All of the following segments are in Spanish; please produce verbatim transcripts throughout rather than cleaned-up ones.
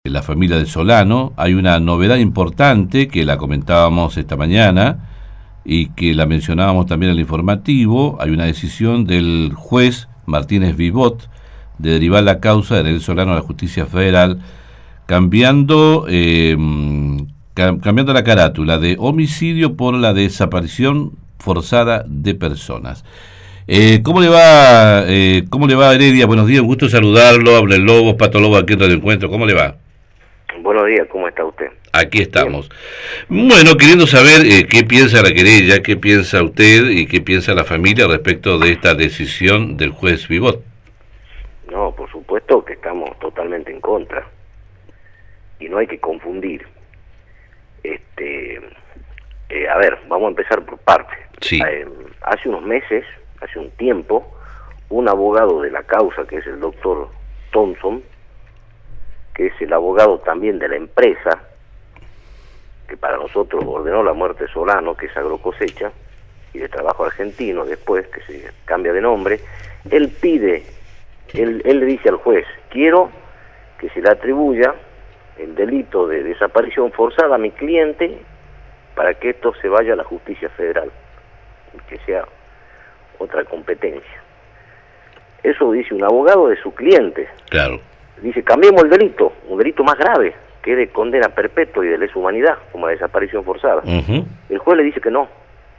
La familia de Solano. Hay una novedad importante que la comentábamos esta mañana y que la mencionábamos también en el informativo. Hay una decisión del juez Martínez Vivot de derivar la causa de Daniel Solano a la Justicia Federal, cambiando eh, cambiando la carátula de homicidio por la desaparición forzada de personas. Eh, ¿Cómo le va, eh, cómo le va, Heredia? Buenos días, un gusto saludarlo. Habla el Lobo, Pato Lobo, aquí en Radio Encuentro. ¿Cómo le va? Buenos días, ¿cómo está usted? Aquí estamos. Bien. Bueno, queriendo saber eh, qué piensa la querella, qué piensa usted y qué piensa la familia respecto de esta decisión del juez Vivot. No, por supuesto que estamos totalmente en contra. Y no hay que confundir. Este, eh, a ver, vamos a empezar por partes. Sí. Eh, hace unos meses, hace un tiempo, un abogado de la causa, que es el doctor Thompson, que es el abogado también de la empresa, que para nosotros ordenó la muerte de Solano, que es Agrocosecha, y de Trabajo Argentino después, que se cambia de nombre, él pide, él, él le dice al juez, quiero que se le atribuya el delito de desaparición forzada a mi cliente para que esto se vaya a la justicia federal, que sea otra competencia. Eso dice un abogado de su cliente. Claro. Dice, cambiemos el delito, un delito más grave, que es de condena perpetua y de lesa humanidad, como la desaparición forzada. Uh-huh. El juez le dice que no.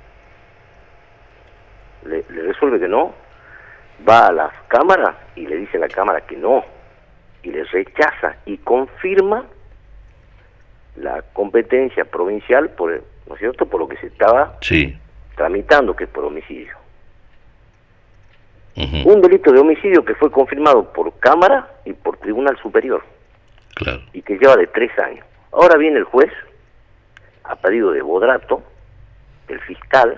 Le, le resuelve que no. Va a la cámara y le dice a la cámara que no. Y le rechaza y confirma la competencia provincial, por, ¿no es cierto?, por lo que se estaba sí. tramitando, que es por homicidio. Uh-huh. Un delito de homicidio que fue confirmado por Cámara y por Tribunal Superior. Claro. Y que lleva de tres años. Ahora viene el juez, a pedido de Bodrato, el fiscal,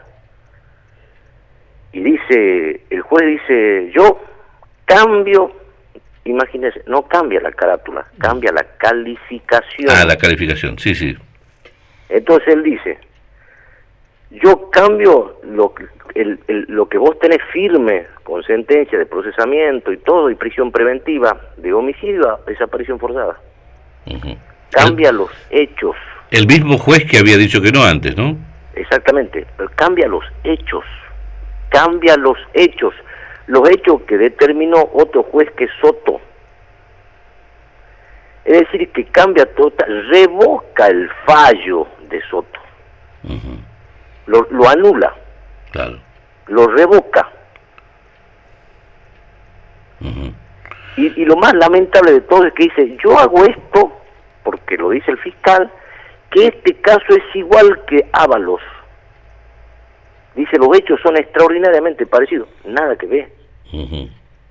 y dice, el juez dice, yo cambio, imagínense, no cambia la carátula, cambia la calificación. Ah, la calificación, sí, sí. Entonces él dice, yo cambio lo que, el, el, lo que vos tenés firme con sentencia de procesamiento y todo, y prisión preventiva de homicidio a desaparición forzada. Uh-huh. Cambia el, los hechos. El mismo juez que había dicho que no antes, ¿no? Exactamente, pero cambia los hechos. Cambia los hechos. Los hechos que determinó otro juez que es Soto. Es decir, que cambia total, revoca el fallo de Soto. Uh-huh. Lo, lo anula. Claro. Lo revoca. Uh-huh. y, y lo más lamentable de todo es que dice, yo hago esto, porque lo dice el fiscal, que este caso es igual que Ábalos. Dice, los hechos son extraordinariamente parecidos. Nada que ver. Uh-huh.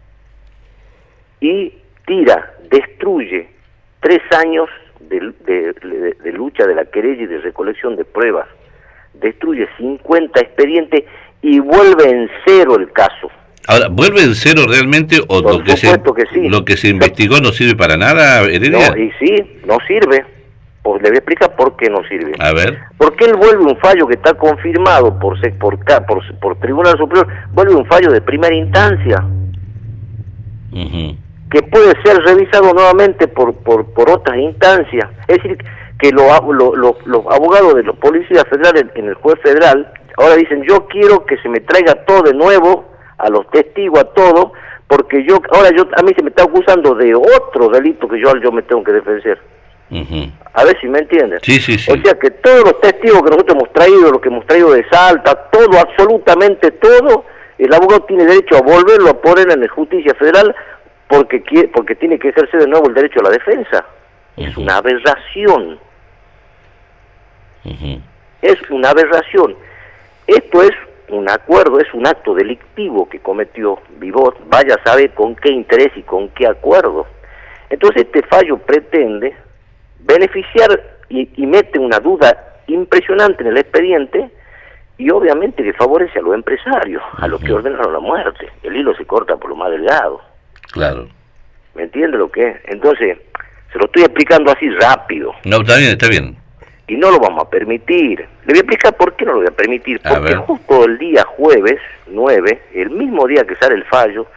Y tira, destruye tres años de, de, de, de lucha de la querella y de recolección de pruebas. Destruye cincuenta expedientes y vuelve en cero el caso. Ahora, ¿vuelve en cero realmente o Por lo que, se, que sí. lo que se investigó no sirve para nada, Heredia? No, y sí, no sirve. Pues le voy a explicar por qué no sirve. A ver. Porque él vuelve un fallo que está confirmado por por, por, por Tribunal Superior, vuelve un fallo de primera instancia. Uh-huh. Que puede ser revisado nuevamente por por, por otras instancias. Es decir, que lo, lo, lo, los abogados de los policías federales en el juez federal ahora dicen, yo quiero que se me traiga todo de nuevo, a los testigos, a todo, porque yo ahora yo a mí se me está acusando de otro delito que yo, yo me tengo que defender. Uh-huh. A ver si me entienden. Sí, sí, sí. O sea que todos los testigos que nosotros hemos traído, los que hemos traído de Salta, todo, absolutamente todo, el abogado tiene derecho a volverlo a poner en la justicia federal porque quiere, porque tiene que ejercer de nuevo el derecho a la defensa. Uh-huh. Es una aberración. Uh-huh. Es una aberración. Esto es un acuerdo, es un acto delictivo que cometió Vivot, vaya a saber con qué interés y con qué acuerdo. Entonces este fallo pretende beneficiar y, y mete una duda impresionante en el expediente y obviamente que favorece a los empresarios, a los que ordenaron la muerte. El hilo se corta por lo más delgado. Claro. ¿Me entiende lo que es? Entonces, se lo estoy explicando así rápido. No, está bien, está bien. Y no lo vamos a permitir. Le voy a explicar por qué no lo voy a permitir. A Porque ver. justo el día jueves nueve, el mismo día que sale el fallo,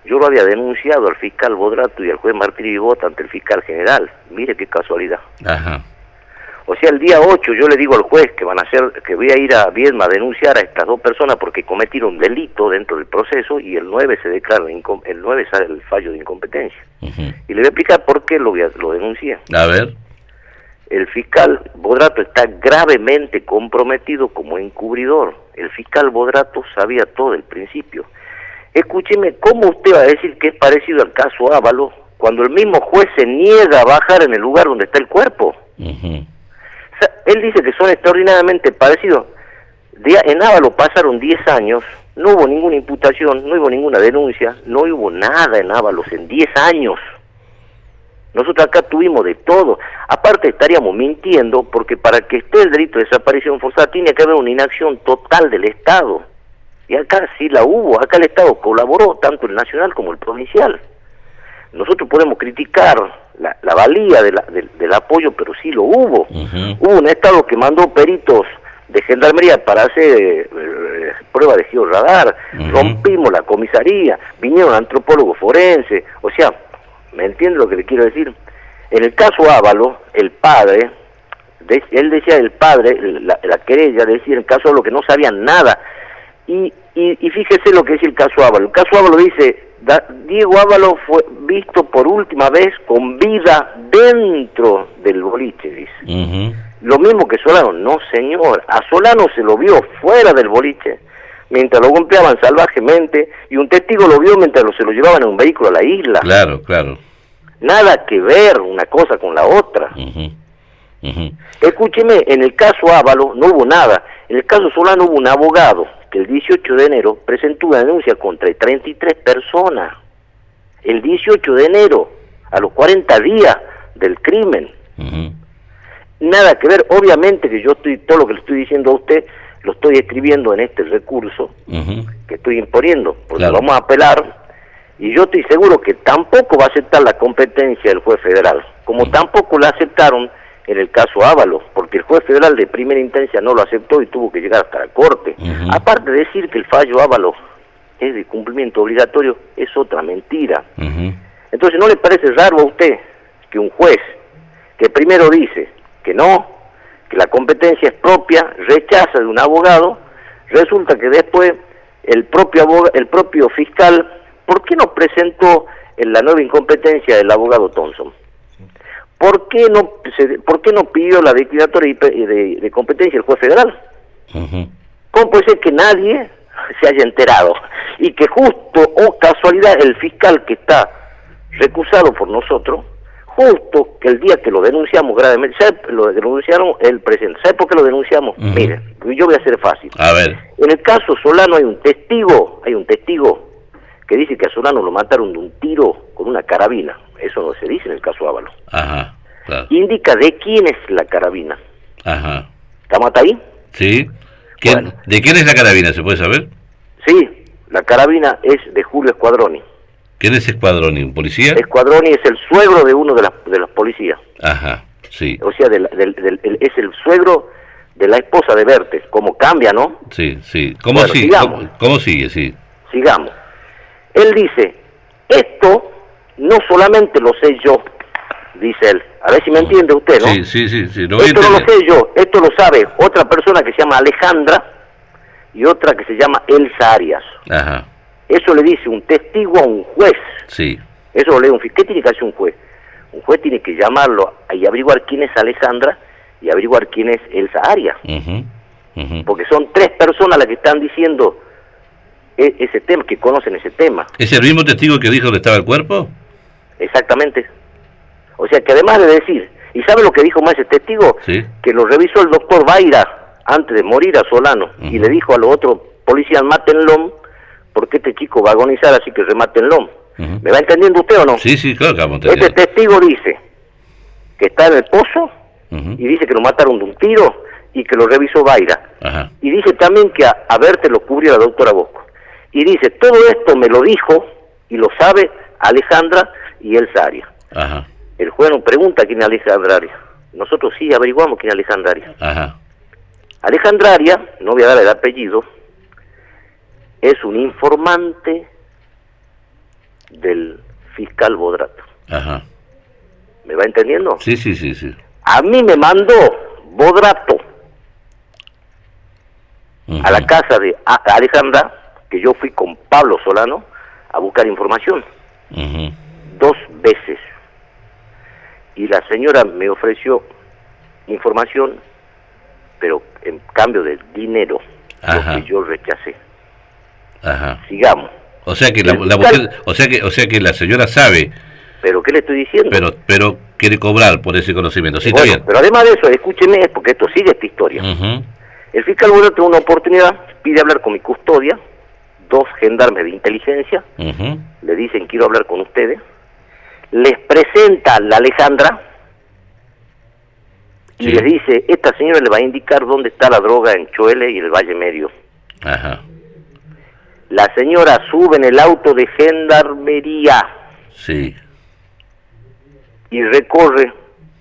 yo lo había denunciado al fiscal Bodrato y al juez Martín Vivot ante el fiscal general. Mire qué casualidad. Ajá. O sea, el día ocho yo le digo al juez que van a hacer, que voy a ir a Viedma a denunciar a estas dos personas porque cometieron delito dentro del proceso, y el nueve se declara, el nueve sale el fallo de incompetencia. Uh-huh. Y le voy a explicar por qué lo, lo denuncié. A ver. El fiscal Bodrato está gravemente comprometido como encubridor. El fiscal Bodrato sabía todo el principio. Escúcheme, ¿cómo usted va a decir que es parecido al caso Ávalo cuando el mismo juez se niega a bajar en el lugar donde está el cuerpo? Uh-huh. O sea, él dice que son extraordinariamente parecidos. De, en Ávalo pasaron diez años, no hubo ninguna imputación, no hubo ninguna denuncia, no hubo nada en Ávalos en diez años. Nosotros acá tuvimos de todo. Aparte estaríamos mintiendo, porque para que esté el delito de desaparición forzada tiene que haber una inacción total del Estado. Y acá sí la hubo, acá el Estado colaboró, tanto el nacional como el provincial. Nosotros podemos criticar la, la valía de la, de, del apoyo, pero sí lo hubo. Uh-huh. Hubo un Estado que mandó peritos de gendarmería para hacer eh, eh, pruebas de georradar, uh-huh. rompimos la comisaría, vinieron antropólogos forenses, o sea, ¿me entiende lo que le quiero decir? En el caso Ávalo, el padre, de, él decía el padre, la, la querella decía en el caso Ávalo que no sabían nada. Y, y, y fíjese lo que dice el caso Ávalo. El caso Ávalo dice, da, Diego Ávalo fue visto por última vez con vida dentro del boliche, dice. Uh-huh. Lo mismo que Solano. No, señor, a Solano se lo vio fuera del boliche, mientras lo golpeaban salvajemente, y un testigo lo vio mientras lo, se lo llevaban en un vehículo a la isla. Claro, claro. Nada que ver una cosa con la otra. Uh-huh. Uh-huh. Escúcheme, en el caso Ávalo no hubo nada. En el caso Solano hubo un abogado que el dieciocho de enero presentó una denuncia contra treinta y tres personas. El dieciocho de enero, a los cuarenta días del crimen. Uh-huh. Nada que ver. Obviamente que yo estoy, todo lo que le estoy diciendo a usted, lo estoy escribiendo en este recurso uh-huh. que estoy imponiendo, porque claro. vamos a apelar, y yo estoy seguro que tampoco va a aceptar la competencia del juez federal, como uh-huh. tampoco la aceptaron en el caso Ávalo, porque el juez federal de primera instancia no lo aceptó y tuvo que llegar hasta la corte. Uh-huh. Aparte de decir que el fallo Ávalo es de cumplimiento obligatorio, es otra mentira. Uh-huh. Entonces, ¿no le parece raro a usted que un juez que primero dice que no, que la competencia es propia, rechaza de un abogado, resulta que después el propio abogado, el propio fiscal, ¿por qué no presentó en la nueva incompetencia del abogado Thompson? ¿Por qué no se, por qué no pidió la declaratoria de, de, de competencia el juez federal? Uh-huh. ¿Cómo puede ser que nadie se haya enterado? Y que justo, o oh, casualidad, el fiscal que está recusado por nosotros, justo que el día que lo denunciamos gravemente, ¿sabe? Lo denunciaron el presidente. ¿Sabe por qué lo denunciamos? Uh-huh. Mire, yo voy a hacer fácil. A ver. En el caso Solano hay un testigo, hay un testigo que dice que a Solano lo mataron de un tiro con una carabina. Eso no se dice en el caso Ávalo. Ajá, claro. Indica de quién es la carabina. Ajá. ¿Estamos hasta ahí? Sí. ¿Quién, bueno. ¿De quién es la carabina? ¿Se puede saber? Sí, la carabina es de Julio Squadroni. ¿Quién es Squadroni? ¿Un policía? Squadroni es el suegro de uno de, las de los policías. Ajá, sí. O sea, del, del, del, el, es el suegro de la esposa de Bertes. ¿Cómo cambia, no? Sí, sí. ¿Cómo, bueno, sigue? ¿Cómo, ¿Cómo sigue? Sí. Sigamos. Él dice, esto no solamente lo sé yo, dice él. A ver si me entiende usted, ¿no? Sí, sí, sí. sí. Lo esto no lo sé yo, esto lo sabe otra persona que se llama Alejandra y otra que se llama Elsa Arias. Ajá. Eso le dice un testigo a un juez. Sí. Eso lo lee un juez. ¿Qué tiene que hacer un juez? Un juez tiene que llamarlo y averiguar quién es Alejandra y averiguar quién es Elsa Arias. Uh-huh. Uh-huh. Porque son tres personas las que están diciendo e- ese tema, que conocen ese tema. ¿Es el mismo testigo que dijo que estaba el cuerpo? Exactamente. O sea que además de decir, ¿y sabe lo que dijo más ese testigo? Sí. Que lo revisó el doctor Baira antes de morir a Solano. Uh-huh. Y le dijo a los otros policías, mátenlo, porque este chico va a agonizar, así que remátenlo. Uh-huh. ¿Me va entendiendo usted o no? Sí, sí, claro que vamos a entender. Este testigo dice que está en el pozo uh-huh. y dice que lo mataron de un tiro y que lo revisó Baira. Uh-huh. Y dice también que a, a verte lo cubrió la doctora Bosco. Y dice, todo esto me lo dijo y lo sabe Alejandra y Elsa Arias. Uh-huh. El juez nos pregunta quién es Alejandra Arias. Nosotros sí averiguamos quién es Alejandra Arias. Uh-huh. Alejandra Arias, no voy a dar el apellido, es un informante del fiscal Bodrato. Ajá. ¿Me va entendiendo? Sí, sí, sí, sí. A mí me mandó Bodrato uh-huh. a la casa de Alejandra, que yo fui con Pablo Solano a buscar información. Uh-huh. Dos veces. Y la señora me ofreció información, pero en cambio de dinero, Ajá. lo que yo rechacé. Ajá. Sigamos. O sea que la, la mujer, o sea que, o sea que la señora sabe. ¿Pero qué le estoy diciendo? Pero, pero quiere cobrar por ese conocimiento. Sí, bueno, está bien. Pero además de eso, escúcheme, porque esto sigue esta historia. Uh-huh. El fiscal Bodrato tuvo una oportunidad, pide hablar con mi custodia, dos gendarmes de inteligencia, uh-huh. le dicen quiero hablar con ustedes, les presenta a la Alejandra y sí. les dice, esta señora le va a indicar dónde está la droga en Choele y el Valle Medio. Ajá. La señora sube en el auto de gendarmería. Sí. Y recorre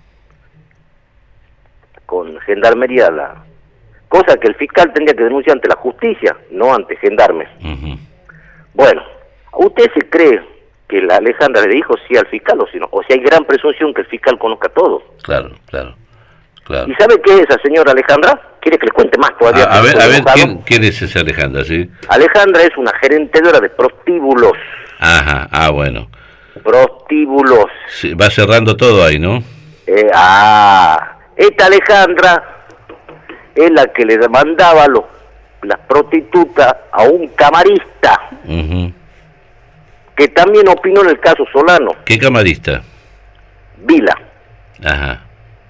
con gendarmería la cosa que el fiscal tendría que denunciar ante la justicia, no ante gendarmes. Uh-huh. Bueno, ¿usted se cree que la Alejandra le dijo sí al fiscal o si no? O si hay gran presunción que el fiscal conozca todo. Claro, claro, claro. ¿Y sabe qué es esa señora Alejandra? ¿Quiere que le cuente más todavía? A, a ver, a ver ¿quién, ¿quién es esa Alejandra? ¿Sí? Alejandra es una gerentedora de prostíbulos. Ajá, ah, bueno. Prostíbulos. Sí, va cerrando todo ahí, ¿no? Eh, ah, esta Alejandra es la que le demandaba los, las prostitutas a un camarista, uh-huh. que también opinó en el caso Solano. ¿Qué camarista? Vila. Ajá.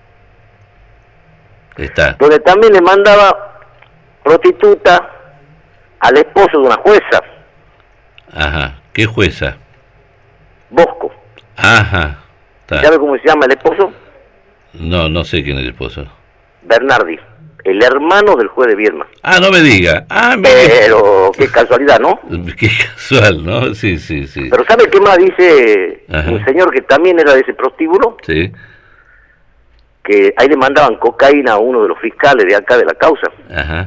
Está. Donde también le mandaba prostituta al esposo de una jueza. Ajá. ¿Qué jueza? Bosco. Ajá. ¿Sabe cómo se llama el esposo? No, no sé quién es el esposo. Bernardi, el hermano del juez de Viedma. Ah, no me diga. Ah, me... Pero qué casualidad, ¿no? Qué casual, ¿no? Sí, sí, sí. Pero ¿sabe qué más dice Ajá. un señor que también era de ese prostíbulo? Sí. Que ahí le mandaban cocaína a uno de los fiscales de acá de la causa. Ajá.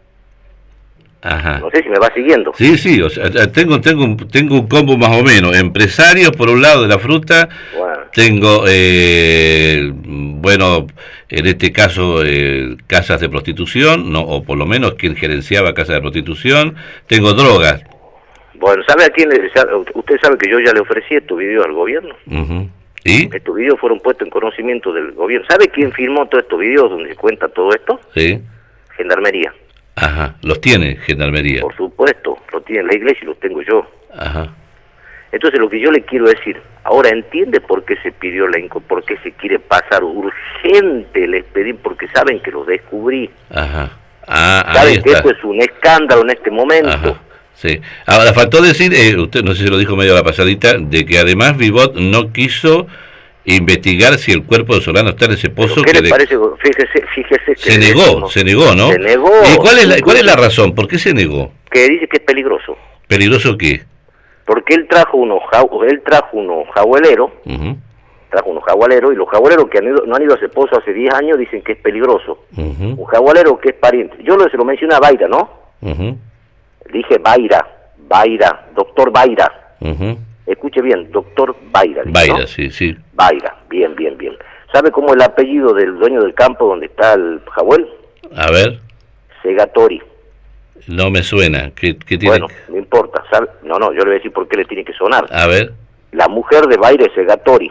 Ajá. No sé si me va siguiendo. Sí, sí, o sea, tengo tengo un, tengo un combo más o menos. Empresarios por un lado de la fruta, bueno. tengo, eh, bueno, en este caso, eh, casas de prostitución, no, o por lo menos quien gerenciaba casas de prostitución, tengo drogas. Bueno, ¿sabe a quién le, usted sabe que yo ya le ofrecí estos videos al gobierno? Uh-huh. ¿Y? Estos videos fueron puestos en conocimiento del gobierno. ¿Sabe quién filmó todos estos videos donde se cuenta todo esto? Sí. Gendarmería. Ajá, los tiene Gendarmería. Por supuesto, los tiene la iglesia y los tengo yo. Ajá. Entonces lo que yo le quiero decir, ahora entiende por qué se pidió la inco, por qué se quiere pasar urgente el expediente, porque saben que lo descubrí. Ajá. Ah, saben ahí que está. esto es un escándalo en este momento. Ajá. Sí. Ahora faltó decir, eh, usted no sé si lo dijo medio a la pasadita, de que además Vivot no quiso investigar si el cuerpo de Solano está en ese pozo. ¿Qué que le de... parece? Fíjese, fíjese que se negó, decimos, se negó, ¿no? Se negó. ¿Y cuál es la, cuál es la razón? ¿Por qué se negó? Que dice que es peligroso. ¿Peligroso qué? Porque él trajo unos él trajo unos jagueleros, uh-huh. trajo unos jagualeros, y los jagualeros que han ido, no han ido a ese pozo hace diez años dicen que es peligroso. Uh-huh. Un jagualero que es pariente. Yo lo, se lo mencioné a Baira, ¿no? Uh-huh. Dije Baira, Baira, doctor Baira. Uh-huh. Escuche bien, doctor Baira. Dije, Baira, ¿no? sí, sí. Baira, bien, bien, bien. ¿Sabe cómo es el apellido del dueño del campo donde está el jaguel? A ver. Segatori. No me suena. ¿Qué, qué tiene? Bueno, no importa. ¿Sabe? No, no, yo le voy a decir por qué le tiene que sonar. A ver. La mujer de Baira es Segatori.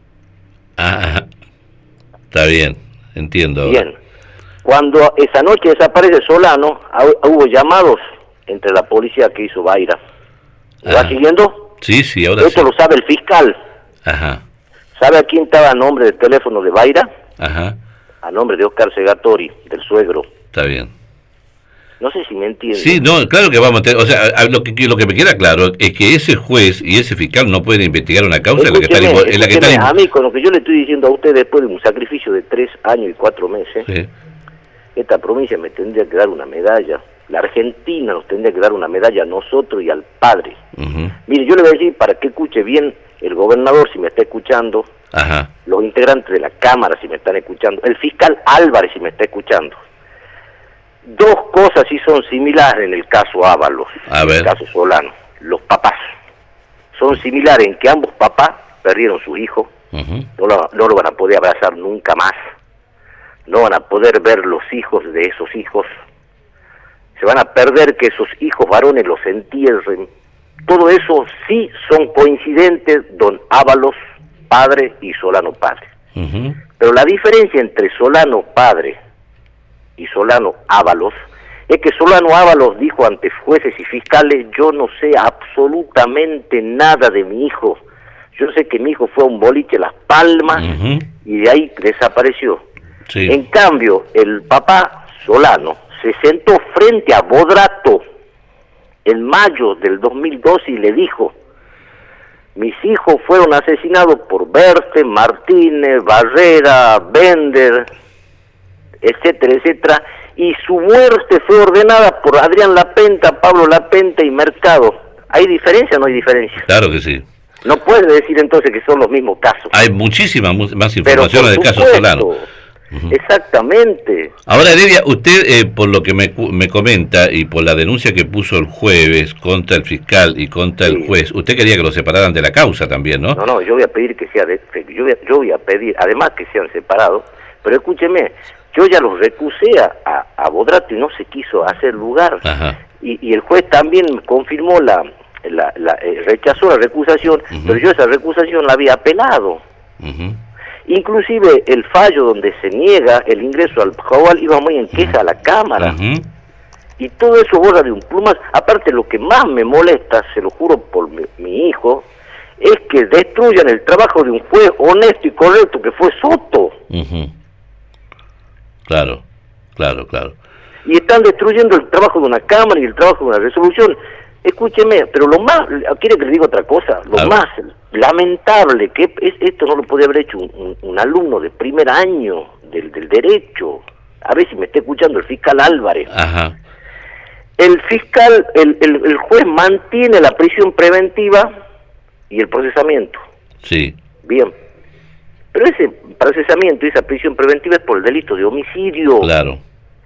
Ah, está bien, entiendo. Bien. Cuando esa noche desaparece Solano, hubo llamados entre la policía que hizo Baira. ¿Me va siguiendo? Sí, sí, ahora Esto sí. lo sabe el fiscal. Ajá. ¿Sabe a quién estaba a nombre del teléfono de Baira? Ajá. A nombre de Oscar Segatori, del suegro. Está bien. No sé si me entiende. Sí, no, claro que vamos a tener, o sea, a, lo que lo que me queda claro es que ese juez y ese fiscal no pueden investigar una causa en la que están, en la que están a mí, con lo que yo le estoy diciendo a usted después de un sacrificio de tres años y cuatro meses, sí. Esta provincia me tendría que dar una medalla. La Argentina nos tendría que dar una medalla a nosotros y al padre. Uh-huh. Mire, yo le voy a decir para que escuche bien el gobernador si me está escuchando, Ajá. los integrantes de la Cámara si me están escuchando, el fiscal Álvarez si me está escuchando. Dos cosas sí son similares en el caso Ábalos, a en ver. el caso Solano. Los papás. son similares en que ambos papás perdieron su hijo, uh-huh. no, lo, no lo van a poder abrazar nunca más, no van a poder ver los hijos de esos hijos, se van a perder que esos hijos varones los entierren. Todo eso sí son coincidentes, don Ábalos padre y Solano padre. Uh-huh. Pero la diferencia entre Solano padre y Solano Ábalos es que Solano Ábalos dijo ante jueces y fiscales: yo no sé absolutamente nada de mi hijo, yo sé que mi hijo fue a un boliche Las Palmas uh-huh. y de ahí desapareció. Sí. En cambio, el papá Solano se sentó frente a Bodrato en mayo del dos mil doce y le dijo: mis hijos fueron asesinados por Berte, Martínez, Barrera, Bender, etcétera, etcétera, y su muerte fue ordenada por Adrián Lapenta, Pablo Lapenta y Mercado. ¿Hay diferencia o no hay diferencia? Claro que sí. No puede decir entonces que son los mismos casos. Hay muchísima mu- más información del caso supuesto, Solano. Uh-huh. Exactamente. Ahora, Heredia, usted, eh, por lo que me, cu- me comenta y por la denuncia que puso el jueves contra el fiscal y contra Sí. el juez, usted quería que lo separaran de la causa también, ¿no? No, no, yo voy a pedir que sea, de, yo, voy a, yo voy a pedir, además que sean separados, pero escúcheme, yo ya los recusé a, a, a Bodrato y no se quiso hacer lugar. Ajá. Y, y el juez también confirmó la, la, la eh, rechazó la recusación, Uh-huh. pero yo esa recusación la había apelado. Uh-huh. Inclusive el fallo donde se niega el ingreso al Jaguar iba muy en queja a la Cámara. Uh-huh. Y todo eso borra de un plumas. Aparte, lo que más me molesta, se lo juro por mi, mi hijo, es que destruyan el trabajo de un juez honesto y correcto que fue Soto. Uh-huh. Claro, claro, claro. Y están destruyendo el trabajo de una Cámara y el trabajo de una resolución. Escúcheme, pero lo más, quiere que le diga otra cosa, lo Claro. más lamentable, que es, esto no lo podía haber hecho un, un, un alumno de primer año del, del derecho. A ver si me está escuchando el fiscal Álvarez. Ajá. El fiscal, el, el, el juez mantiene la prisión preventiva y el procesamiento. Sí. Bien. Pero ese procesamiento y esa prisión preventiva es por el delito de homicidio. Claro.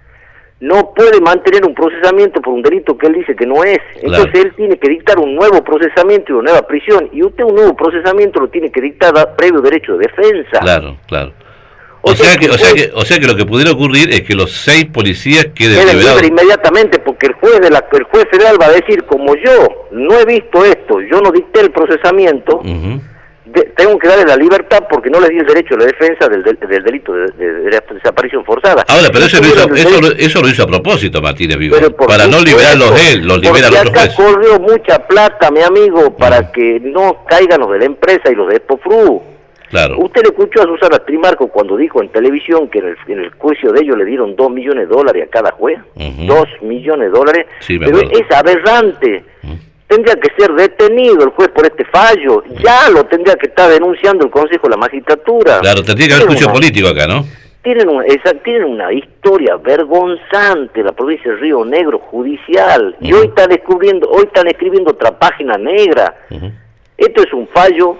No puede mantener un procesamiento por un delito que él dice que no es. Entonces Claro. él tiene que dictar un nuevo procesamiento y una nueva prisión. Y usted un nuevo procesamiento lo tiene que dictar a previo derecho de defensa. Claro, claro. O O sea sea que, que o sea puede- que, o sea que lo que pudiera ocurrir es que los seis policías queden Queda liberados. libre inmediatamente, porque el juez de la, el juez federal va a decir: como yo no he visto esto, yo no dicté el procesamiento, Ujú. de- tengo que darle la libertad porque no le di el derecho a la defensa del, del, del delito de, de- de la desaparición forzada. Ahora, pero No eso lo, hizo, tuvieron el eso, derecho- lo- eso lo hizo a propósito Martínez Vigo, Pero por para no supuesto, liberarlos él, los libera el porque otro acá juez. corrió mucha plata, mi amigo, para Mm. que no caigan los de la empresa y los de Expofru. Claro. Usted le escuchó a Susana Trimarco cuando dijo en televisión que en el, en el juicio de ellos le dieron dos millones de dólares a cada juez. Ujú. Dos millones de dólares. Sí, me Pero acuerdo. es aberrante. Mm. Tendría que ser detenido el juez por este fallo. Ya lo tendría que estar denunciando el Consejo de la Magistratura. Claro, tendría que haber Tienen juicio una- político acá, ¿no? Tienen una, esa, tienen una historia vergonzante la provincia de Río Negro judicial. Y Ujú. hoy están descubriendo, hoy están escribiendo otra página negra. Ujú. Esto es un fallo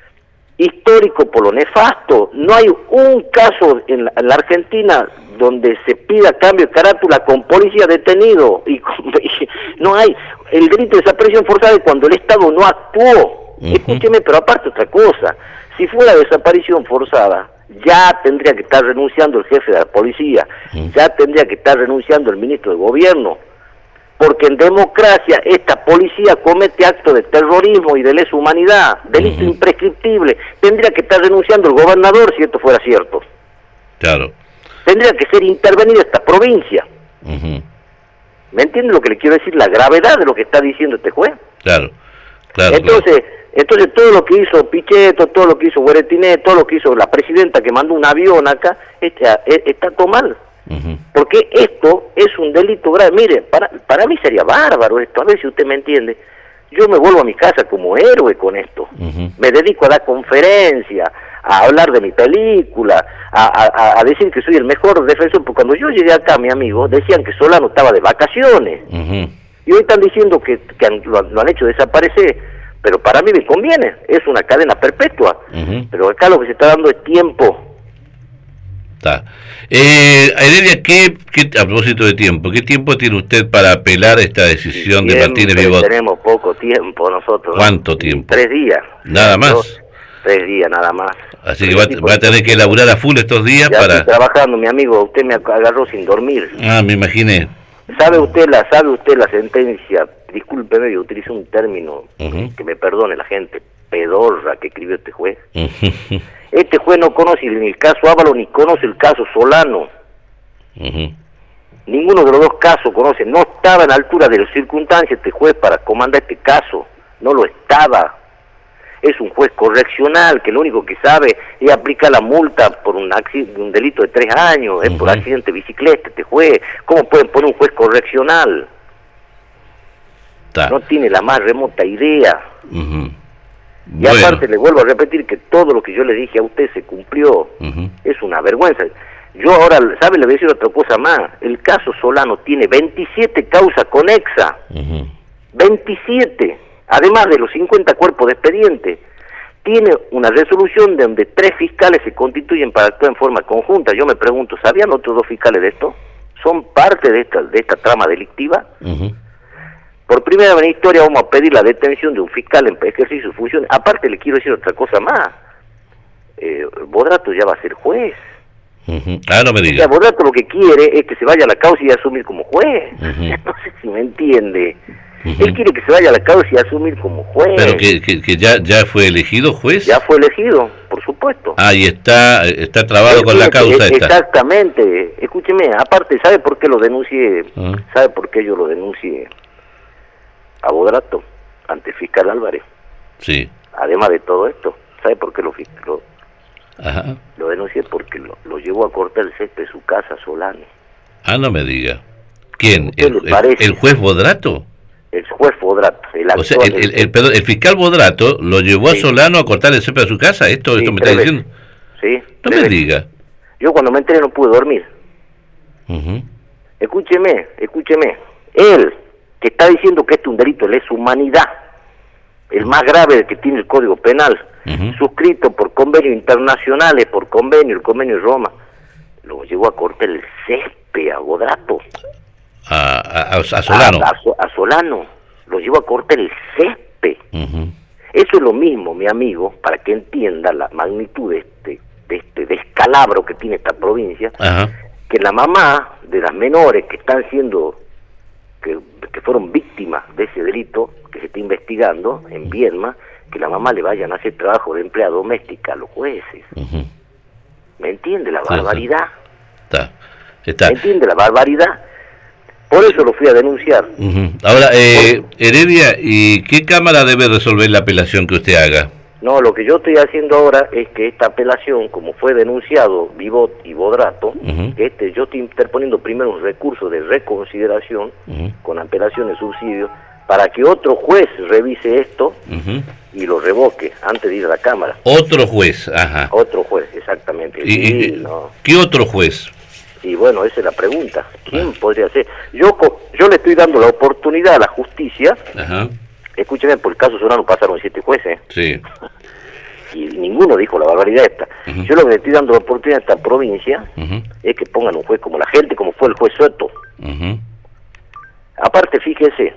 histórico por lo nefasto. No hay un caso en la, en la Argentina donde se pida cambio de carátula con policía detenido. Y, con- y no hay. El delito de desaparición forzada es cuando el Estado no actuó. Ujú. Escúcheme, pero aparte otra cosa. Si fuera desaparición forzada, ya tendría que estar renunciando el jefe de la policía, Ujú. ya tendría que estar renunciando el ministro de gobierno. Porque en democracia esta policía comete actos de terrorismo y de lesa humanidad, delito Ujú. imprescriptible. Tendría que estar renunciando el gobernador si esto fuera cierto. Claro. Tendría que ser intervenida esta provincia. Ujú. ¿Me entiende lo que le quiero decir? La gravedad de lo que está diciendo este juez. Claro. Claro. Entonces, entonces todo lo que hizo Pichetto, todo lo que hizo Gueretinet, todo lo que hizo la presidenta que mandó un avión acá, está, está todo mal. Ujú. Porque esto es un delito grave. Mire, para, para mí sería bárbaro esto, a ver si usted me entiende. Yo me vuelvo a mi casa como héroe con esto. Ujú. Me dedico a dar conferencias, a hablar de mi película, a, a, a decir que soy el mejor defensor. Porque cuando yo llegué acá, mi amigo, decían que Solano estaba de vacaciones. Ujú. Y hoy están diciendo que, que han- lo, han- lo han hecho desaparecer. Pero para mí me conviene, es una cadena perpetua. Ujú. Pero acá lo que se está dando es tiempo. Está. Eh, Heredia, ¿qué, qué, a propósito de tiempo, ¿qué tiempo tiene usted para apelar esta decisión Siempre de Martínez Vivot? Tenemos poco tiempo nosotros. ¿Cuánto ¿no? tiempo? Tres días. ¿Nada más? Dos, tres días nada más. Así que va, va a tener que elaborar a full estos días ya para... estoy trabajando, mi amigo, usted me agarró sin dormir. Ah, me imaginé. ¿Sabe usted la sabe usted la sentencia? Discúlpeme, yo utilizo un término, Uh-huh. que me perdone la gente, pedorra que escribió este juez. Uh-huh. Este juez no conoce ni el caso Ábalos ni conoce el caso Solano. Uh-huh. Ninguno de los dos casos conoce. No estaba a la altura de las circunstancias este juez para comandar este caso. No lo estaba. Es un juez correccional que lo único que sabe es aplicar la multa por un, un delito de tres años. Es uh-huh. por accidente de bicicleta este juez. ¿Cómo pueden poner un juez correccional? Ta. No tiene la más remota idea. Uh-huh. Y bueno. Aparte le vuelvo a repetir que todo lo que yo le dije a usted se cumplió. Uh-huh. Es una vergüenza. Yo ahora, ¿sabe? Le voy a decir otra cosa más. El caso Solano tiene veintisiete causas conexas. Uh-huh. veintisiete. Además de los cincuenta cuerpos de expediente. Tiene una resolución donde tres fiscales se constituyen para actuar en forma conjunta. Yo me pregunto, ¿sabían otros dos fiscales de esto? ¿Son parte de esta, de esta trama delictiva? Uh-huh. Por primera vez en la historia vamos a pedir la detención de un fiscal en ejercicio de sus funciones. Aparte le quiero decir otra cosa más. Eh, Bodrato ya va a ser juez. Uh-huh. Ah, no me diga. O sea, Bodrato lo que quiere es que se vaya a la causa y asumir como juez. Uh-huh. No sé si me entiende. Uh-huh. Él quiere que se vaya a la causa y asumir como juez. Pero que, que, que ya, ya fue elegido juez. Ya fue elegido, por supuesto. Ah, y está, está trabado Él con la causa que, esta. Exactamente. Escúcheme, aparte, ¿sabe por qué lo denuncié? Uh-huh. ¿Sabe por qué yo lo denuncié a Bodrato ante el fiscal Álvarez? Sí. Además de todo esto, ¿sabe por qué lo, lo, Ajá. lo denuncié? Porque lo, lo llevó a cortar el césped de su casa Solano. Ah, no me diga. ¿Quién? ¿El, el, ¿El juez Bodrato? El juez Bodrato. El o sea, el, el, el, el, el fiscal Bodrato lo llevó sí. a Solano a cortar el césped de su casa. ¿Esto, sí, esto me está diciendo? Sí. No me diga. Yo cuando me enteré no pude dormir. Uh-huh. Escúcheme, escúcheme. Él, que está diciendo que esto es un delito de lesa humanidad, el más grave que tiene el Código Penal, uh-huh. suscrito por convenios internacionales, por convenio, el convenio de Roma, lo llevó a cortar el césped a Bodrato. A, a, a Solano. A, a, a Solano, lo llevó a cortar el césped. Uh-huh. Eso es lo mismo, mi amigo, para que entienda la magnitud de este, de este descalabro que tiene esta provincia, uh-huh. que la mamá de las menores que están siendo Que, que fueron víctimas de ese delito que se está investigando en Viedma, que la mamá le vayan a hacer trabajo de empleada doméstica a los jueces. Uh-huh. ¿Me entiende la barbaridad? Está. Está. ¿Me entiende la barbaridad? Por eso lo fui a denunciar. Uh-huh. Ahora, eh, Heredia, ¿y qué Cámara debe resolver la apelación que usted haga? No, lo que yo estoy haciendo ahora es que esta apelación, como fue denunciado Vivot y Bodrato, uh-huh. que este, yo estoy interponiendo primero un recurso de reconsideración uh-huh. con apelación de subsidio para que otro juez revise esto uh-huh. y lo revoque antes de ir a la Cámara. Otro juez, ajá. Otro juez, exactamente. ¿Y, sí, no. ¿Qué otro juez? Y bueno, esa es la pregunta. ¿Quién ah. podría ser? Yo, yo le estoy dando la oportunidad a la justicia. Ajá. Escúcheme, por el caso Solano pasaron siete jueces. Sí. Y ninguno dijo la barbaridad esta. Uh-huh. Yo lo que le estoy dando la oportunidad a esta provincia uh-huh. es que pongan un juez como la gente, como fue el juez Soto. Uh-huh. Aparte, fíjese,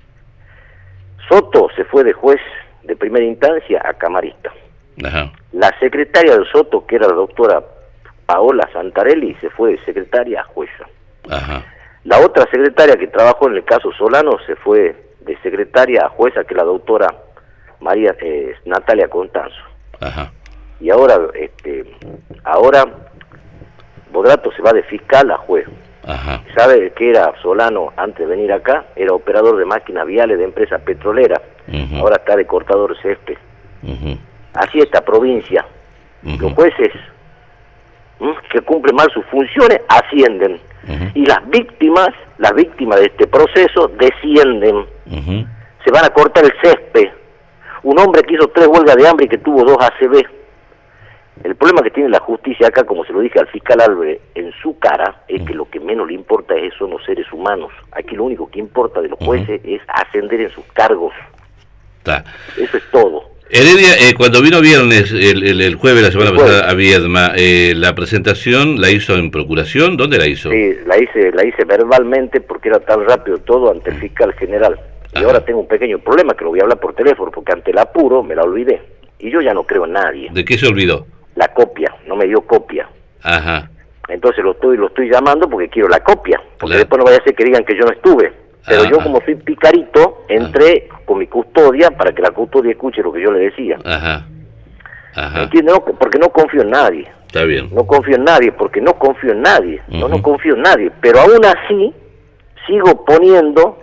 Soto se fue de juez de primera instancia a camarista. Uh-huh. La secretaria de Soto, que era la doctora Paola Santarelli, se fue de secretaria a jueza. Uh-huh. La otra secretaria que trabajó en el caso Solano se fue de secretaria a jueza, que es la doctora María eh, Natalia Constanzo. Ajá. Y ahora, este, ahora Bodrato se va de fiscal a juez. Ajá. ¿Sabe qué era Solano antes de venir acá? Era operador de máquinas viales de empresas petroleras. Uh-huh. Ahora está de cortador césped. Uh-huh. Así esta provincia. Uh-huh. Los jueces ¿m? que cumplen mal sus funciones ascienden. Uh-huh. Y las víctimas, las víctimas de este proceso descienden. Uh-huh. Se van a cortar el césped. Un hombre que hizo tres huelgas de hambre y que tuvo dos A C V. El problema que tiene la justicia acá, como se lo dije al fiscal Álvarez en su cara, es uh-huh. que lo que menos le importa es son los seres humanos. Aquí lo único que importa de los jueces uh-huh. es ascender en sus cargos. Ta. Eso es todo. Heredia, eh, cuando vino viernes, el, el, el jueves, la semana el jueves. pasada, a Viedma, eh, ¿la presentación la hizo en procuración? ¿Dónde la hizo? Sí, la hice, la hice verbalmente porque era tan rápido todo ante el fiscal general. Y Ajá. ahora tengo un pequeño problema que lo voy a hablar por teléfono porque ante el apuro me la olvidé. Y yo ya no creo en nadie. ¿De qué se olvidó? La copia, no me dio copia. Ajá. Entonces lo estoy lo estoy llamando porque quiero la copia. Porque Claro. después no vaya a ser que digan que yo no estuve. Pero Ah, yo ah. como soy picarito, entré con mi custodia para que la custodia escuche lo que yo le decía. Ajá. ¿Me Ajá. entiendes? No, porque no confío en nadie. Está bien. No confío en nadie, porque no confío en nadie. No, no Ujú. confío en nadie. Pero aún así, sigo poniendo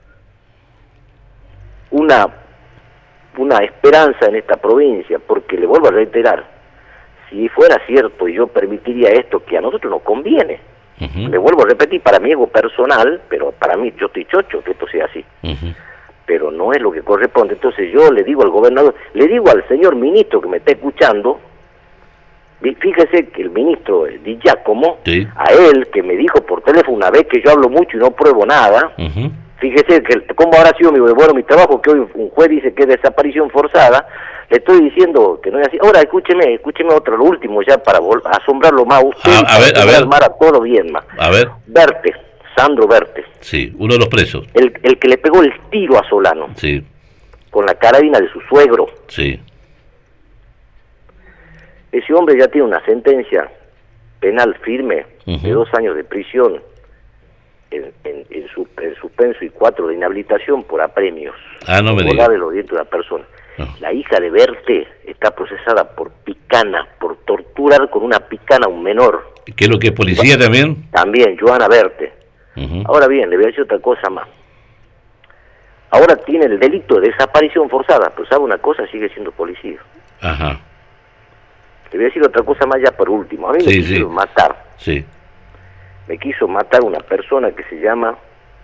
una, una esperanza en esta provincia, porque le vuelvo a reiterar, si fuera cierto y yo permitiría esto, que a nosotros nos conviene, Ujú. le vuelvo a repetir, para mi ego personal, pero para mí, yo estoy chocho que esto sea así, Ujú. pero no es lo que corresponde. Entonces yo le digo al gobernador, le digo al señor ministro que me está escuchando, fíjese que el ministro Di Giacomo, Sí. a él que me dijo por teléfono una vez que yo hablo mucho y no pruebo nada, Ujú. fíjese que cómo habrá sido mi bueno mi trabajo, que hoy un juez dice que es desaparición forzada, le estoy diciendo que no es así. Ahora escúcheme, escúcheme otro, lo último ya para asombrarlo más a usted, Ah, a ver, a ver. armar a todo bien más. A ver. Verte, Sandro Verte, Sí, uno de los presos. el, el que le pegó el tiro a Solano Sí, con la carabina de su suegro. sí. Ese hombre ya tiene una sentencia penal firme Ujú. de dos años de prisión en, en, en, su, en suspenso y cuatro de inhabilitación por apremios. Ah, no me por diga. volar los dientes de una persona. No. La hija de Verte está procesada por picana, por torturar con una picana a un menor. ¿Qué es lo que es policía también? También, Joana Verte. Ujú. Ahora bien, le voy a decir otra cosa más. Ahora tiene el delito de desaparición forzada, pero sabe una cosa, sigue siendo policía. Ajá. Le voy a decir otra cosa más ya por último. A mí me Sí, quisieron sí. matar. Sí. Me quiso matar una persona que se llama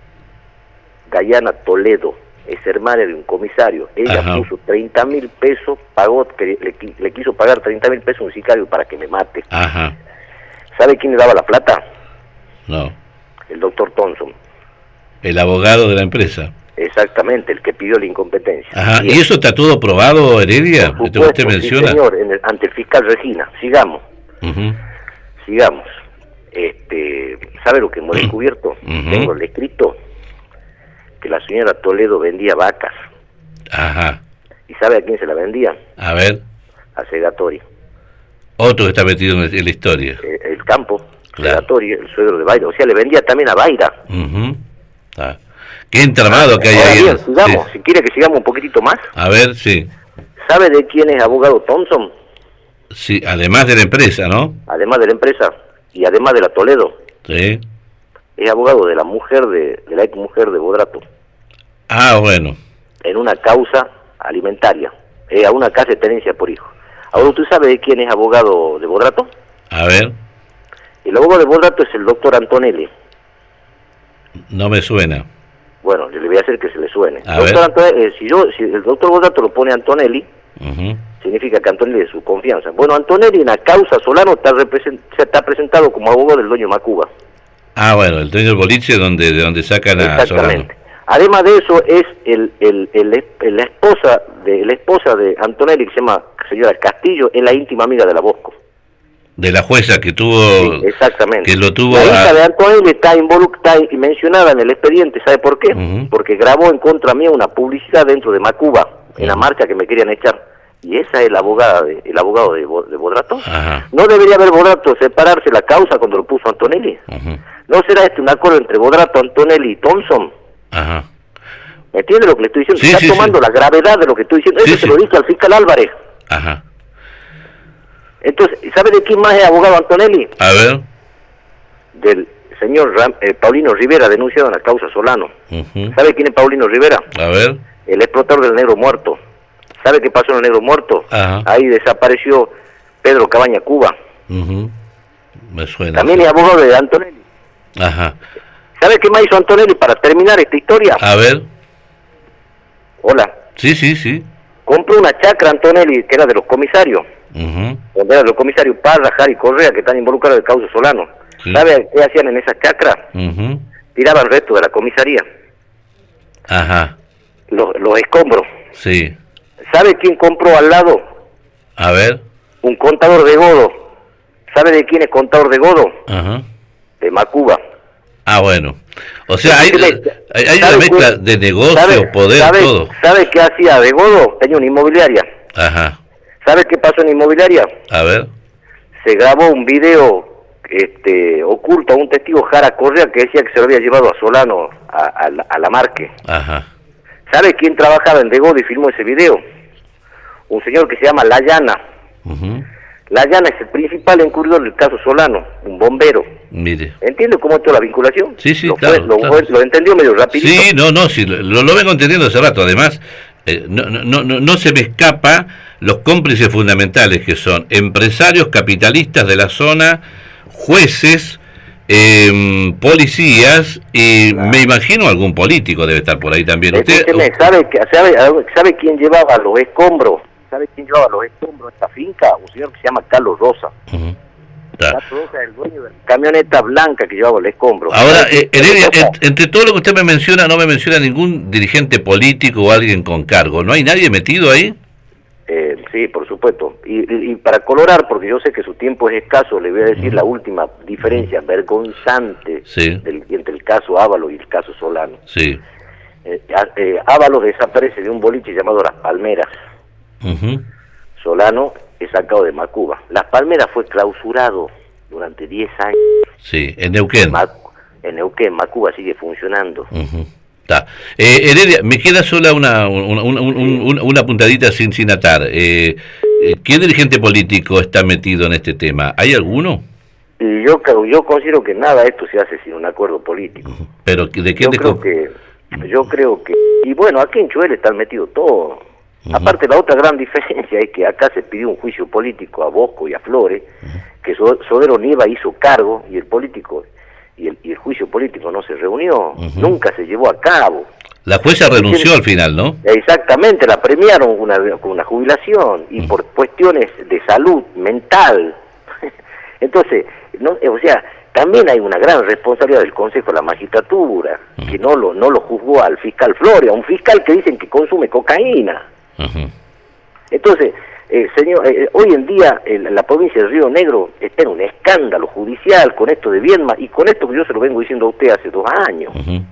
Dayana Toledo, es hermana de un comisario. Ella Ajá. puso treinta mil pesos, pagó, que le, qui- le quiso pagar treinta mil pesos a un sicario para que me mate. Ajá. ¿Sabe quién le daba la plata? No. El doctor Thompson. El abogado de la empresa. Exactamente, el que pidió la incompetencia. Ajá. Bien. ¿Y eso está todo probado, Heredia? Por Esto que usted supuesto, sí, menciona. señor, en el- ante el fiscal Regina. Sigamos, Ujú. sigamos. Este, ¿sabe lo que hemos descubierto? Ujú. Tengo el escrito que la señora Toledo vendía vacas. Ajá. ¿Y sabe a quién se la vendía? A ver. A Segatori. Otro que está metido en en la historia. Eh, el campo, Claro. Segatori, el suegro de Baira. O sea, le vendía también a Baira. Ujú. Ah. Qué entramado que hay Ahora ahí. bien, sigamos, Sí. si quiere que sigamos un poquitito más. A ver, sí. ¿Sabe de quién es abogado Thompson? Sí, además de la empresa, ¿no? Además de la empresa y además de la Toledo. Sí. Es abogado de la mujer, de, de la ex mujer de Bodrato, Ah, bueno. en una causa alimentaria, eh, a una casa de tenencia por hijo. Ahora, ¿usted sabe de quién es abogado de Bodrato? A ver, El abogado de Bodrato es el doctor Antonelli. no me suena. Bueno, le voy a hacer que se le suene. A Doctor ver. Antonelli, eh, si, yo, si el doctor Bodrato lo pone Antonelli, Ujú. significa que Antonelli es de su confianza. Bueno, Antonelli en la causa Solano está, represent- se está presentado como abogado del dueño Macuba. Ah, bueno, el dueño del boliche donde, de donde sacan a Solano. Exactamente. Además de eso, es el, el, el, el- la esposa de la esposa de Antonelli, que se llama señora Castillo, es la íntima amiga de la Bosco. De la jueza que tuvo... Sí, exactamente. Que lo tuvo la hija a- de Antonelli está involucrada y mencionada en el expediente, ¿sabe por qué? Ujú. Porque grabó en contra mía una publicidad dentro de Macuba, en la Ujú. marcha que me querían echar. Y esa es la abogada de, el abogado de, Bo- de Bodrato. Ajá. ¿No debería haber Bodrato separarse la causa cuando lo puso Antonelli? Ujú. ¿No será este un acuerdo entre Bodrato, Antonelli y Thompson? Ajá. ¿Me entiende lo que le estoy diciendo? Sí, Está sí, tomando sí. la gravedad de lo que estoy diciendo. Sí, Eso se sí. lo dije al fiscal Álvarez. Ajá. Entonces, ¿sabe de quién más es abogado Antonelli? A ver. Del señor Ram- eh, Paulino Rivera, denunciado en la causa Solano. Ujú. ¿Sabe quién es Paulino Rivera? A ver. El explotador del negro muerto. ¿Sabe qué pasó en el negro muerto? Ajá. Ahí desapareció Pedro Cabaña Cuba. Ujú. Me suena. También es abogado de Antonelli. Ajá. ¿Sabe qué más hizo Antonelli para terminar esta historia? A ver. Hola. Sí, sí, sí. Compró una chacra Antonelli, que era de los comisarios. Ujú. Donde eran los comisarios Parra, Jari y Correa, que están involucrados en el causa Solano. Sí. ¿Sabe qué hacían en esa chacra? Ujú. Tiraban restos de la comisaría, Ajá. los, los escombros. Sí. ¿Sabe quién compró al lado? A ver. Un contador de godo. ¿Sabe de quién es contador de godo? Ajá. De Macuba. Ah, bueno. O sea, hay, hay, hay una mezcla de negocio, ¿sabe, poder, sabe, todo. ¿Sabe qué hacía de godo? Tenía una inmobiliaria. Ajá. ¿Sabe qué pasó en la inmobiliaria? A ver. Se grabó un video este, oculto a un testigo, Jara Correa, que decía que se lo había llevado a Solano a, a, la, a la Marque. Ajá. ¿Sabe quién trabajaba en De Godo y filmó ese video? Un señor que se llama Layana. Uh-huh. Layana es el principal encubridor del caso Solano, un bombero. Mire. ¿Entiende cómo es toda la vinculación? Sí, sí, lo claro, fue, lo, claro. Fue, lo entendió medio rapidito. Sí, no, no, sí, lo, lo vengo entendiendo hace rato. Además, eh, no, no, no, no se me escapa los cómplices fundamentales que son empresarios capitalistas de la zona, jueces, eh, policías y claro. Me imagino algún político debe estar por ahí también. Usted, ¿sabe, sabe, ¿Sabe quién llevaba los escombros? ¿Sabe quién llevaba los escombros de esta finca? Un señor que se llama Carlos Rosa. Uh-huh. Carlos Rosa es el dueño de la camioneta blanca que llevaba el escombro. Ahora, eh, Heredia, ent, entre todo lo que usted me menciona, no me menciona ningún dirigente político o alguien con cargo. ¿No hay nadie metido ahí? Eh, sí, por supuesto. Y, y, y para colorar, porque yo sé que su tiempo es escaso, le voy a decir uh-huh. la última diferencia uh-huh. vergonzante sí. del, entre el caso Ábalos y el caso Solano. Sí. Eh, eh, Ábalos desaparece de un boliche llamado Las Palmeras. Uh-huh. Solano es sacado de Macuba. Las Palmeras fue clausurado durante diez años. Sí, en Neuquén. Mac- en Neuquén, Macuba sigue funcionando. Uh-huh. Está. Eh, Heredia, me queda sola una una, una, una, una puntadita sin, sin atar. Eh, ¿Qué dirigente político está metido en este tema? ¿Hay alguno? Y yo yo considero que nada de esto se hace sin un acuerdo político. Uh-huh. Pero ¿de qué? Yo de creo co- que yo creo que y bueno, aquí en Chuel están metidos todos. Uh-huh. Aparte, la otra gran diferencia es que acá se pidió un juicio político a Bosco y a Flores, uh-huh. que Sodero Nieva hizo cargo y el político y el, y el juicio político no se reunió, uh-huh. nunca se llevó a cabo. La jueza renunció al final, ¿no? Exactamente, la premiaron con una, con una jubilación y uh-huh. por cuestiones de salud mental. Entonces, no, o sea, también hay una gran responsabilidad del Consejo de la Magistratura, uh-huh. que no lo no lo juzgó al fiscal Flores, a un fiscal que dicen que consume cocaína. Uh-huh. Entonces, eh, señor, eh, hoy en día eh, la provincia de Río Negro está en un escándalo judicial con esto de Viedma y con esto que yo se lo vengo diciendo a usted hace dos años. Uh-huh.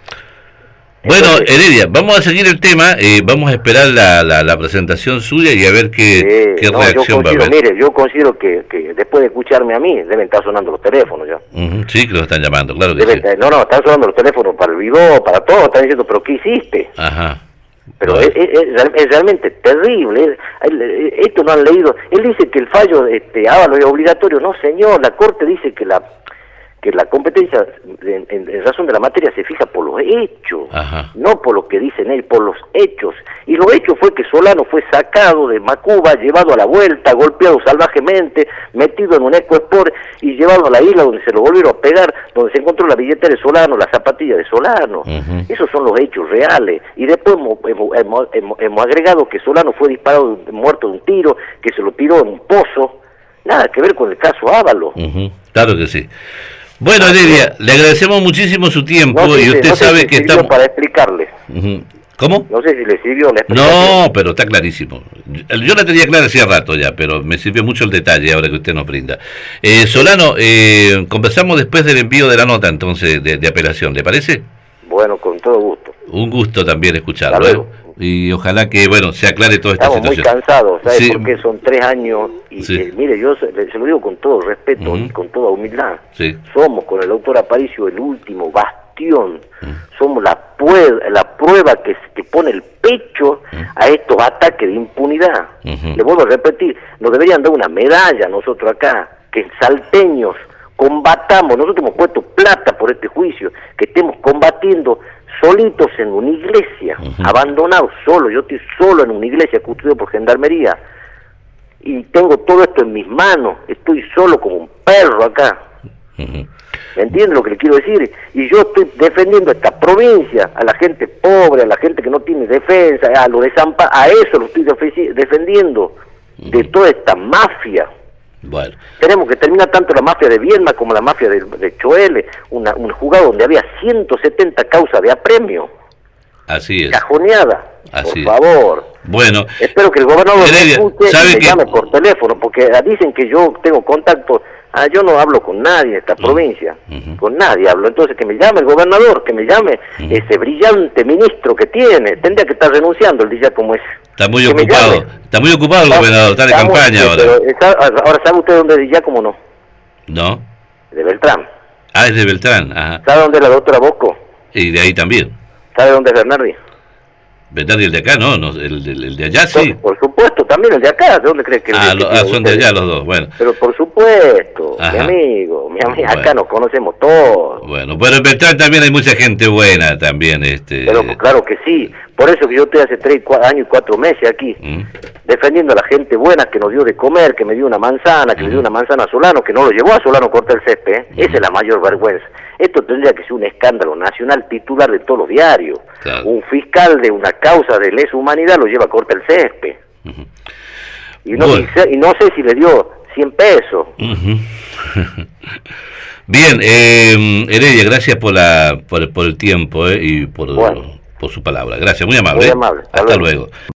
Bueno, entonces, Heredia, vamos a seguir el tema, eh, vamos a esperar la, la, la presentación suya y a ver qué, eh, qué no, reacción va a haber. Mire, yo considero que, que después de escucharme a mí, deben estar sonando los teléfonos ya. Uh-huh, sí, que los están llamando, claro que deben, sí. No, no, están sonando los teléfonos para el vivo, para todo, están diciendo, pero ¿qué hiciste? Ajá. Pero bueno. es, es, es realmente terrible. Esto no han leído. Él dice que el fallo este, Ábalos es obligatorio. No, señor, la Corte dice que la que la competencia en, en, en razón de la materia se fija por los hechos, Ajá. no por lo que dicen él, por los hechos. Y los hechos fue que Solano fue sacado de Macuba, llevado a la vuelta, golpeado salvajemente, metido en un Ecosport y llevado a la isla donde se lo volvieron a pegar, donde se encontró la billetera de Solano, la zapatilla de Solano. Uh-huh. Esos son los hechos reales. Y después hemos, hemos, hemos, hemos agregado que Solano fue disparado, muerto de un tiro, que se lo tiró en un pozo. Nada que ver con el caso Ábalos. Uh-huh. Claro que sí. Bueno, Heredia, le agradecemos muchísimo su tiempo no sé, y usted no sé sabe si que estamos... estamos... para explicarle. Uh-huh. ¿Cómo? No sé si le sirvió la explicación. No, pero está clarísimo. Yo la tenía clara hacía rato ya, pero me sirvió mucho el detalle ahora que usted nos brinda. Eh, Solano, eh, conversamos después del envío de la nota entonces de, de apelación, ¿le parece? Bueno, con todo gusto. Un gusto también escucharlo. ¿eh? Y ojalá que, bueno, se aclare toda esta Estamos situación. Estamos muy cansados, ¿sabes? Sí. Porque son tres años y, sí. eh, mire, yo se, se lo digo con todo respeto uh-huh. y con toda humildad. Sí. Somos, con el doctor Aparicio, el último bastión. Uh-huh. Somos la, pue- la prueba que, que pone el pecho uh-huh. a estos ataques de impunidad. Uh-huh. Le vuelvo a repetir, nos deberían dar una medalla a nosotros acá, que salteños combatamos, nosotros hemos puesto plata por este juicio, que estemos combatiendo solitos en una iglesia, uh-huh. abandonados, solo, yo estoy solo en una iglesia custodiado por gendarmería, y tengo todo esto en mis manos, estoy solo como un perro acá. Uh-huh. ¿Me entiende lo que le quiero decir? Y yo estoy defendiendo a esta provincia, a la gente pobre, a la gente que no tiene defensa, a los desamparados, a eso lo estoy defe- defendiendo, uh-huh. de toda esta mafia. Bueno. Tenemos que terminar tanto la mafia de Viedma como la mafia de, de Choele, una, un juzgado donde había ciento setenta causas de apremio. Así es. Cajoneada. Así por es. favor. Bueno. Espero que el gobernador Heredia, me escuche y me que... llame por teléfono, porque dicen que yo tengo contacto. Ah, yo no hablo con nadie en esta uh-huh. provincia, uh-huh. con nadie hablo. Entonces que me llame el gobernador, que me llame uh-huh. ese brillante ministro que tiene. Tendría que estar renunciando el día como es. Está muy que ocupado, está muy ocupado el gobernador, está de está campaña muy, ahora. Está, ahora, ¿sabe usted dónde es ya como no? No. De Beltrán. Ah, es de Beltrán, ajá. ¿Sabe dónde es la doctora Bosco? Y de ahí también. ¿Sabe dónde es Bernardi? Bernardi el de acá, no, no el, el, el de allá sí. Por, por supuesto, también el de acá, ¿de dónde cree que el Ah, de lo, ah son de allá los dos, bueno. Pero por supuesto, ajá. mi amigo, mi amigo, bueno. acá nos conocemos todos. Bueno, pero en Beltrán también hay mucha gente buena también, este. Pero pues, claro que sí, por eso que yo estoy hace tres años y cuatro meses aquí, ¿Mm? defendiendo a la gente buena que nos dio de comer, que me dio una manzana, que ¿Mm? me dio una manzana a Solano, que no lo llevó a Solano a cortar el césped, ¿eh? ¿Mm? Esa es la mayor vergüenza. Esto tendría que ser un escándalo nacional titular de todos los diarios. Claro. Un fiscal de una causa de lesa humanidad lo lleva a cortar el césped. Uh-huh. y, no, bueno. y, y no sé si le dio cien pesos. Uh-huh. Bien, eh, Heredia, gracias por la por, por el tiempo eh, y por, bueno. por su palabra. Gracias, muy amable. Muy amable. Hasta, Hasta luego. luego.